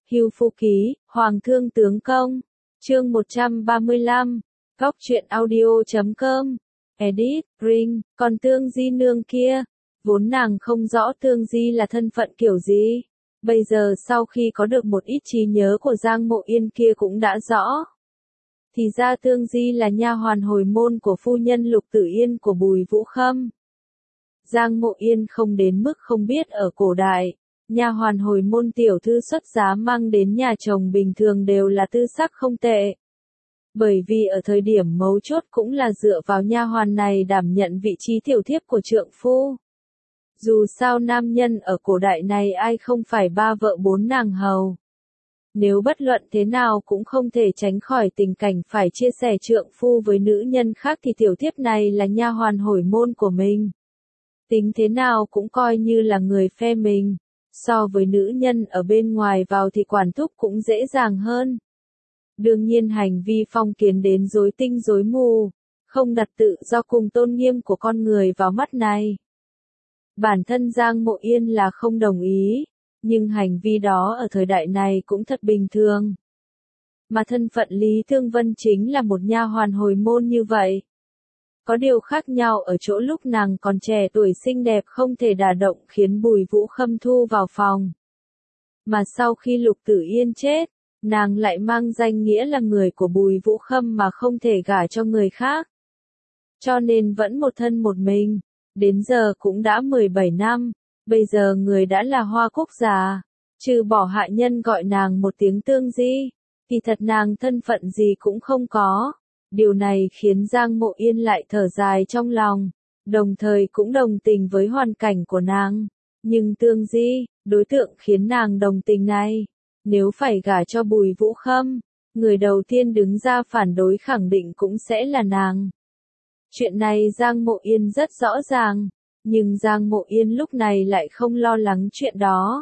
Hưu Phu Ký, Hoàng Thương Tướng Công. Chương 135. Góc truyện audio.com. Edit, Ring, còn Tương Di nương kia, vốn nàng không rõ Tương Di là thân phận kiểu gì. Bây giờ sau khi có được một ít trí nhớ của Giang Mộ Yên kia cũng đã rõ. Thì ra Tương Di là nha hoàn hồi môn của phu nhân Lục Tử Yên của Bùi Vũ Khâm. Giang Mộ Yên không đến mức không biết ở cổ đại, nha hoàn hồi môn tiểu thư xuất giá mang đến nhà chồng bình thường đều là tư sắc không tệ. Bởi vì ở thời điểm mấu chốt cũng là dựa vào nha hoàn này đảm nhận vị trí tiểu thiếp của trượng phu. Dù sao nam nhân ở cổ đại này ai không phải ba vợ bốn nàng hầu. Nếu bất luận thế nào cũng không thể tránh khỏi tình cảnh phải chia sẻ trượng phu với nữ nhân khác thì tiểu thiếp này là nha hoàn hồi môn của mình. Tính thế nào cũng coi như là người phe mình. So với nữ nhân ở bên ngoài vào thì quản thúc cũng dễ dàng hơn. Đương nhiên hành vi phong kiến đến rối tinh rối mù, không đặt tự do cùng tôn nghiêm của con người vào mắt này. Bản thân Giang Mộ Yên là không đồng ý, nhưng hành vi đó ở thời đại này cũng thật bình thường. Mà thân phận Lý Thương Vân chính là một nha hoàn hồi môn như vậy. Có điều khác nhau ở chỗ lúc nàng còn trẻ tuổi xinh đẹp không thể đả động khiến Bùi Vũ Khâm thu vào phòng. Mà sau khi Lục Tử Yên chết, nàng lại mang danh nghĩa là người của Bùi Vũ Khâm mà không thể gả cho người khác. Cho nên vẫn một thân một mình, đến giờ cũng đã 17 năm, bây giờ người đã là Hoa Quốc già, trừ bỏ hạ nhân gọi nàng một tiếng Tương Di, thì thật nàng thân phận gì cũng không có. Điều này khiến Giang Mộ Yên lại thở dài trong lòng, đồng thời cũng đồng tình với hoàn cảnh của nàng. Nhưng Tương Di, đối tượng khiến nàng đồng tình này, nếu phải gả cho Bùi Vũ Khâm, người đầu tiên đứng ra phản đối khẳng định cũng sẽ là nàng. Chuyện này Giang Mộ Yên rất rõ ràng, nhưng Giang Mộ Yên lúc này lại không lo lắng chuyện đó.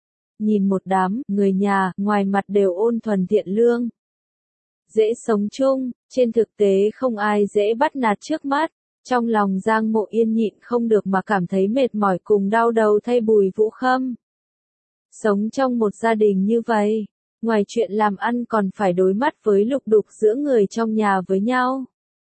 Nhìn một đám người nhà, ngoài mặt đều ôn thuần thiện lương, dễ sống chung, trên thực tế không ai dễ bắt nạt trước mắt. Trong lòng Giang Mộ Yên nhịn không được mà cảm thấy mệt mỏi cùng đau đầu thay Bùi Vũ Khâm. Sống trong một gia đình như vậy, ngoài chuyện làm ăn còn phải đối mặt với lục đục giữa người trong nhà với nhau.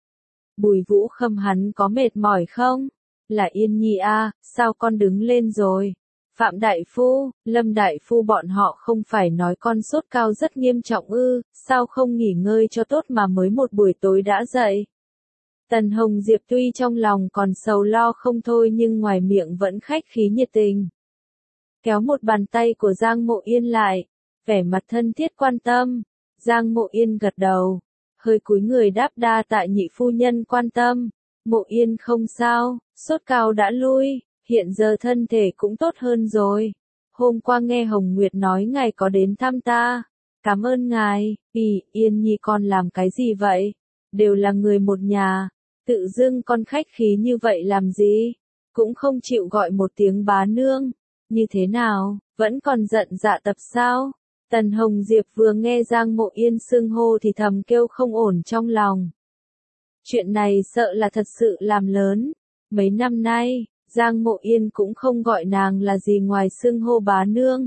Bùi Vũ Khâm hắn có mệt mỏi không? Là Yên Nhi à, sao con đứng lên rồi? Phạm Đại Phu, Lâm Đại Phu bọn họ không phải nói con sốt cao rất nghiêm trọng ư, sao không nghỉ ngơi cho tốt mà mới một buổi tối đã dậy? Tần Hồng Diệp tuy trong lòng còn sầu lo không thôi nhưng ngoài miệng vẫn khách khí nhiệt tình. Kéo một bàn tay của Giang Mộ Yên lại, vẻ mặt thân thiết quan tâm. Giang Mộ Yên gật đầu, hơi cúi người đáp đa tạ nhị phu nhân quan tâm. Mộ Yên không sao, sốt cao đã lui, hiện giờ thân thể cũng tốt hơn rồi. Hôm qua nghe Hồng Nguyệt nói ngài có đến thăm ta. Cảm ơn ngài. Yên Nhi con làm cái gì vậy? Đều là người một nhà, tự dưng con khách khí như vậy làm gì? Cũng không chịu gọi một tiếng bá nương. Như thế nào, vẫn còn giận dạ tập sao? Tần Hồng Diệp vừa nghe Giang Mộ Yên xưng hô thì thầm kêu không ổn trong lòng. Chuyện này sợ là thật sự làm lớn. Mấy năm nay, Giang Mộ Yên cũng không gọi nàng là gì ngoài xưng hô bá nương.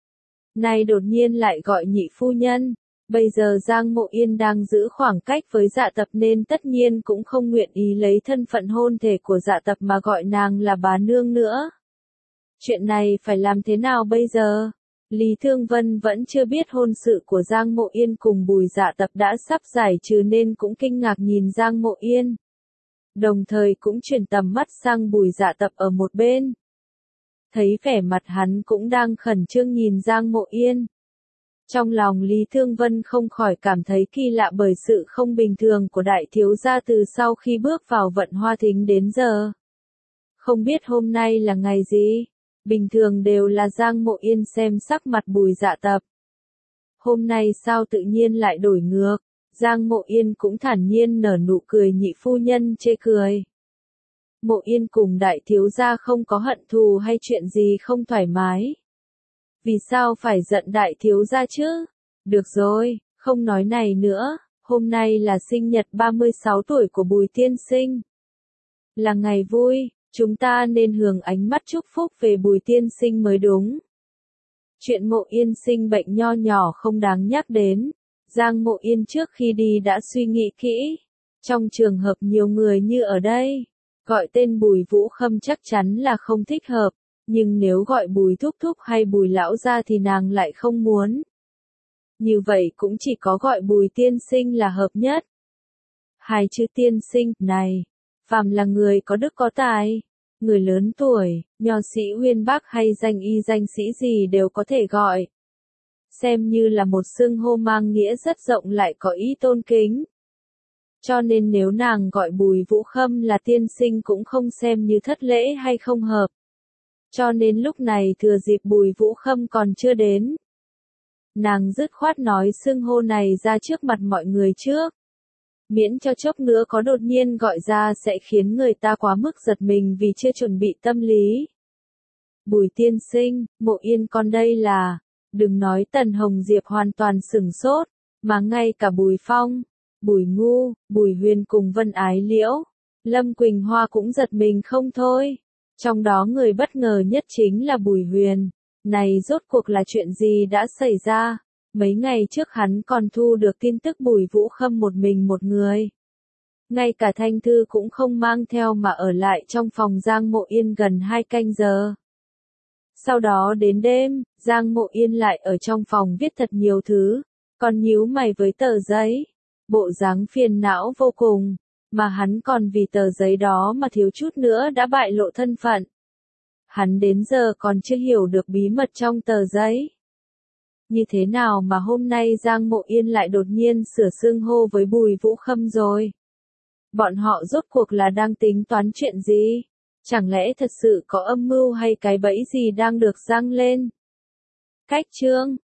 Nay đột nhiên lại gọi nhị phu nhân. Bây giờ Giang Mộ Yên đang giữ khoảng cách với Dạ Tập nên tất nhiên cũng không nguyện ý lấy thân phận hôn thể của Dạ Tập mà gọi nàng là bá nương nữa. Chuyện này phải làm thế nào bây giờ? Lý Thương Vân vẫn chưa biết hôn sự của Giang Mộ Yên cùng Bùi Dạ Tập đã sắp giải trừ nên cũng kinh ngạc nhìn Giang Mộ Yên. Đồng thời cũng chuyển tầm mắt sang Bùi Dạ Tập ở một bên. Thấy vẻ mặt hắn cũng đang khẩn trương nhìn Giang Mộ Yên. Trong lòng Lý Thương Vân không khỏi cảm thấy kỳ lạ bởi sự không bình thường của đại thiếu gia từ sau khi bước vào Vận Hoa Thính đến giờ. Không biết hôm nay là ngày gì? Bình thường đều là Giang Mộ Yên xem sắc mặt Bùi Dạ Tập. Hôm nay sao tự nhiên lại đổi ngược? Giang Mộ Yên cũng thản nhiên nở nụ cười nhị phu nhân chê cười. Mộ Yên cùng đại thiếu gia không có hận thù hay chuyện gì không thoải mái. Vì sao phải giận đại thiếu gia chứ? Được rồi, không nói này nữa, hôm nay là sinh nhật 36 tuổi của Bùi tiên sinh. Là ngày vui, chúng ta nên hưởng ánh mắt chúc phúc về Bùi tiên sinh mới đúng. Chuyện Mộ Yên sinh bệnh nho nhỏ không đáng nhắc đến. Giang Mộ Yên trước khi đi đã suy nghĩ kỹ. Trong trường hợp nhiều người như ở đây, gọi tên Bùi Vũ Khâm chắc chắn là không thích hợp, nhưng nếu gọi Bùi Thúc Thúc hay Bùi Lão gia thì nàng lại không muốn. Như vậy cũng chỉ có gọi Bùi tiên sinh là hợp nhất. Hai chữ tiên sinh này, phàm là người có đức có tài, người lớn tuổi, nho sĩ uyên bác hay danh y danh sĩ gì đều có thể gọi. Xem như là một xưng hô mang nghĩa rất rộng lại có ý tôn kính. Cho nên nếu nàng gọi Bùi Vũ Khâm là tiên sinh cũng không xem như thất lễ hay không hợp. Cho nên lúc này thừa dịp Bùi Vũ Khâm còn chưa đến, nàng dứt khoát nói xưng hô này ra trước mặt mọi người trước. Miễn cho chốc nữa có đột nhiên gọi ra sẽ khiến người ta quá mức giật mình vì chưa chuẩn bị tâm lý. Bùi tiên sinh, Mộ Yên con đây là, đừng nói Tần Hồng Diệp hoàn toàn sửng sốt, mà ngay cả Bùi Phong, Bùi Ngu, Bùi Huyền cùng Vân Ái Liễu, Lâm Quỳnh Hoa cũng giật mình không thôi. Trong đó người bất ngờ nhất chính là Bùi Huyền. Này rốt cuộc là chuyện gì đã xảy ra? Mấy ngày trước hắn còn thu được tin tức Bùi Vũ Khâm một mình một người. Ngay cả Thanh Thư cũng không mang theo mà ở lại trong phòng Giang Mộ Yên gần 2 canh giờ. Sau đó đến đêm, Giang Mộ Yên lại ở trong phòng viết thật nhiều thứ, còn nhíu mày với tờ giấy. Bộ dáng phiền não vô cùng, mà hắn còn vì tờ giấy đó mà thiếu chút nữa đã bại lộ thân phận. Hắn đến giờ còn chưa hiểu được bí mật trong tờ giấy. Như thế nào mà hôm nay Giang Mộ Yên lại đột nhiên sửa xưng hô với Bùi Vũ Khâm rồi? Bọn họ rốt cuộc là đang tính toán chuyện gì? Chẳng lẽ thật sự có âm mưu hay cái bẫy gì đang được giăng lên? Cách chương